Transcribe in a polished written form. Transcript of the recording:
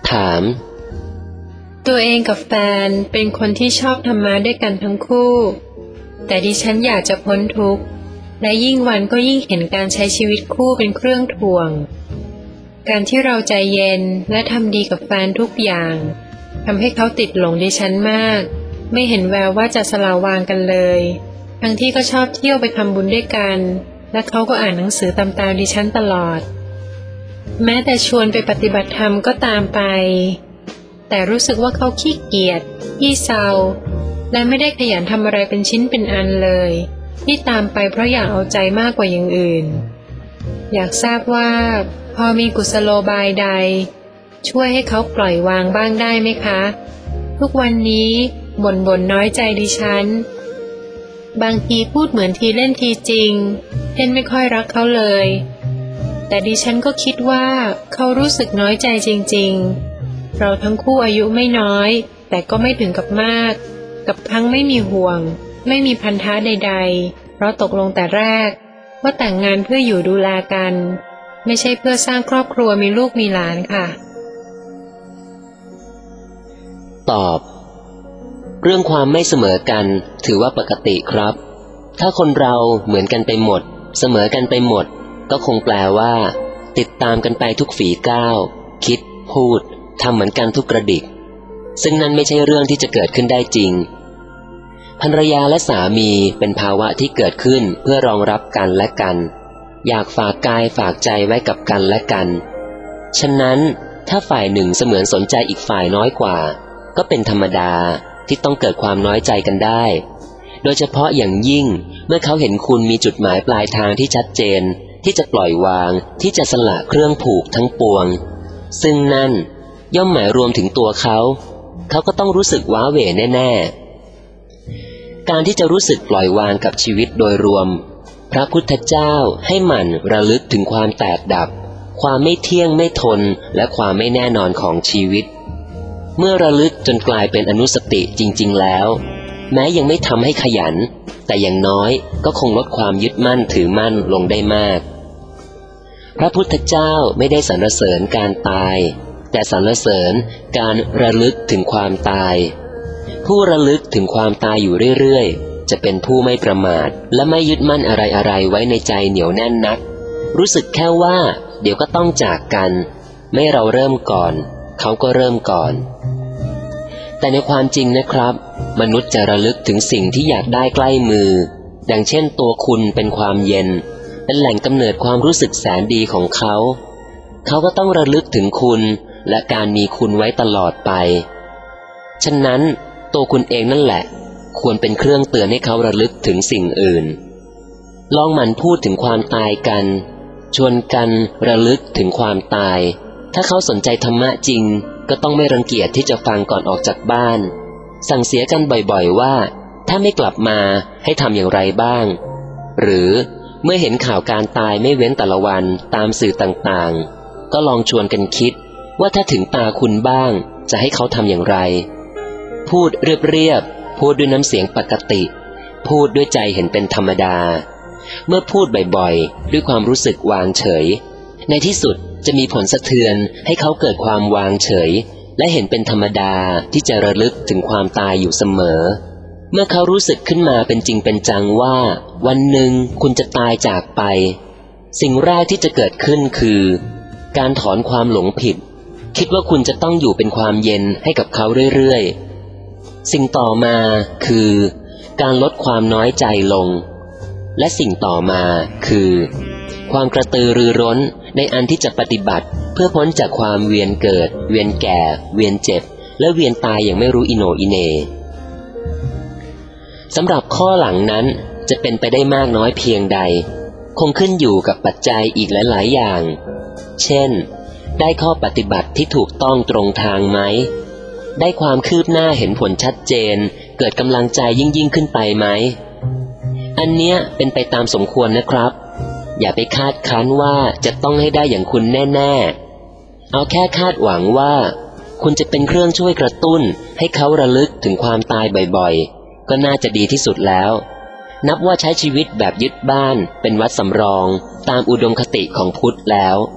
ถามตัวเองกับแฟนเป็นคนที่ชอบธรรมะด้วยกันทั้งคู่แต่ดิฉันอยากจะพ้นทุกข์และยิ่งวันก็ยิ่งเห็นการใช้ชีวิตคู่เป็นเครื่องถ่วงการที่เราใจเย็นและทำดีกับแฟนทุกอย่างทำให้เขาติดหลงดิฉันมากไม่เห็นแววว่าจะสละวางกันเลยทั้งที่ก็ชอบเที่ยวไปทำบุญด้วยกันและเขาก็อ่านหนังสือตามดิฉันตลอดแม้แต่ชวนไปปฏิบัติธรรมก็ตามไปแต่รู้สึกว่าเขาขี้เกียจขี้เศร้าและไม่ได้ขยันทำอะไรเป็นชิ้นเป็นอันเลยที่ตามไปเพราะอยากเอาใจมากกว่าอย่างอื่นอยากทราบว่าพอมีกุศโลบายใดช่วยให้เขาปล่อยวางบ้างได้ไหมคะทุกวันนี้บ่นน้อยใจดิฉันบางทีพูดเหมือนทีเล่นทีจริงเช่นไม่ค่อยรักเขาเลยแต่ดิฉันก็คิดว่าเขารู้สึกน้อยใจจริงๆเราทั้งคู่อายุไม่น้อยแต่ก็ไม่ถึงกับมากกับทั้งไม่มีห่วงไม่มีพันธะใดๆเพราะตกลงแต่แรกว่าแต่งงานเพื่ออยู่ดูแลกันไม่ใช่เพื่อสร้างครอบครัวมีลูกมีหลานค่ะตอบเรื่องความไม่เสมอกันถือว่าปกติครับถ้าคนเราเหมือนกันไปหมดเสมอกันไปหมดก็คงแปลว่าติดตามกันไปทุกฝีก้าวคิดพูดทำเหมือนกันทุกกระดิกซึ่งนั่นไม่ใช่เรื่องที่จะเกิดขึ้นได้จริงภรรยาและสามีเป็นภาวะที่เกิดขึ้นเพื่อรองรับกันและกันอยากฝากกายฝากใจไว้กับกันและกันฉะนั้นถ้าฝ่ายหนึ่งเสมือนสนใจอีกฝ่ายน้อยกว่าก็เป็นธรรมดาที่ต้องเกิดความน้อยใจกันได้โดยเฉพาะอย่างยิ่งเมื่อเขาเห็นคุณมีจุดหมายปลายทางที่ชัดเจนที่จะปล่อยวางที่จะสละเครื่องผูกทั้งปวงซึ่งนั่นย่อมหมายรวมถึงตัวเขาก็ต้องรู้สึกว้าเหวแน่ๆการที่จะรู้สึกปล่อยวางกับชีวิตโดยรวมพระพุทธเจ้าให้หมั่นระลึกถึงความแตกดับความไม่เที่ยงไม่ทนและความไม่แน่นอนของชีวิตเมื่อระลึกจนกลายเป็นอนุสติจริงๆแล้วแม้ยังไม่ทำให้ขยันแต่อย่างน้อยก็คงลดความยึดมั่นถือมั่นลงได้มากพระพุทธเจ้าไม่ได้สรรเสริญการตายแต่สรรเสริญการระลึกถึงความตายผู้ระลึกถึงความตายอยู่เรื่อยๆจะเป็นผู้ไม่ประมาทและไม่ยึดมั่นอะไรๆไว้ในใจเหนียวแน่นนักรู้สึกแค่ว่าเดี๋ยวก็ต้องจากกันไม่เราเริ่มก่อนเขาก็เริ่มก่อนแต่ในความจริงนะครับมนุษย์จะระลึกถึงสิ่งที่อยากได้ใกล้มือดังเช่นตัวคุณเป็นความเย็นเป็นแหล่งกำเนิดความรู้สึกแสนดีของเขาก็ต้องระลึกถึงคุณและการมีคุณไว้ตลอดไปฉะนั้นตัวคุณเองนั่นแหละควรเป็นเครื่องเตือนให้เขาระลึกถึงสิ่งอื่นลองหมั่นพูดถึงความตายกันชวนกันระลึกถึงความตายถ้าเขาสนใจธรรมะจริงก็ต้องไม่รังเกียจที่จะฟังก่อนออกจากบ้านสั่งเสียกันบ่อยๆว่าถ้าไม่กลับมาให้ทำอย่างไรบ้างหรือเมื่อเห็นข่าวการตายไม่เว้นแต่ละวันตามสื่อต่างๆก็ลองชวนกันคิดว่าถ้าถึงตาคุณบ้างจะให้เขาทำอย่างไรพูดเรียบๆพูดด้วยน้ำเสียงปกติพูดด้วยใจเห็นเป็นธรรมดาเมื่อพูดบ่อยๆด้วยความรู้สึกวางเฉยในที่สุดจะมีผลสะเทือนให้เขาเกิดความวางเฉยและเห็นเป็นธรรมดาที่จะระลึกถึงความตายอยู่เสมอเมื่อเขารู้สึกขึ้นมาเป็นจริงเป็นจังว่าวันหนึ่งคุณจะตายจากไปสิ่งแรกที่จะเกิดขึ้นคือการถอนความหลงผิดคิดว่าคุณจะต้องอยู่เป็นความเย็นให้กับเขาเรื่อยๆสิ่งต่อมาคือการลดความน้อยใจลงและสิ่งต่อมาคือความกระตือรือร้นในอันที่จะปฏิบัติเพื่อพ้นจากความเวียนเกิดเวียนแก่เวียนเจ็บและเวียนตายอย่างไม่รู้อิโหนอิเหน่สำหรับข้อหลังนั้นจะเป็นไปได้มากน้อยเพียงใดคงขึ้นอยู่กับปัจจัยอีกหลายๆอย่างเช่นได้ข้อปฏิบัติที่ถูกต้องตรงทางไหมได้ความคืบหน้าเห็นผลชัดเจนเกิดกำลังใจยิ่งขึ้นไปไหมอันเนี้ยเป็นไปตามสมควรนะครับอย่าไปคาดคั้นว่าจะต้องให้ได้อย่างคุณแน่ๆเอาแค่คาดหวังว่าคุณจะเป็นเครื่องช่วยกระตุ้นให้เขาระลึกถึงความตายบ่อยๆก็น่าจะดีที่สุดแล้วนับว่าใช้ชีวิตแบบยึดบ้านเป็นวัดสำรองตามอุดมคติของพุทธแล้ว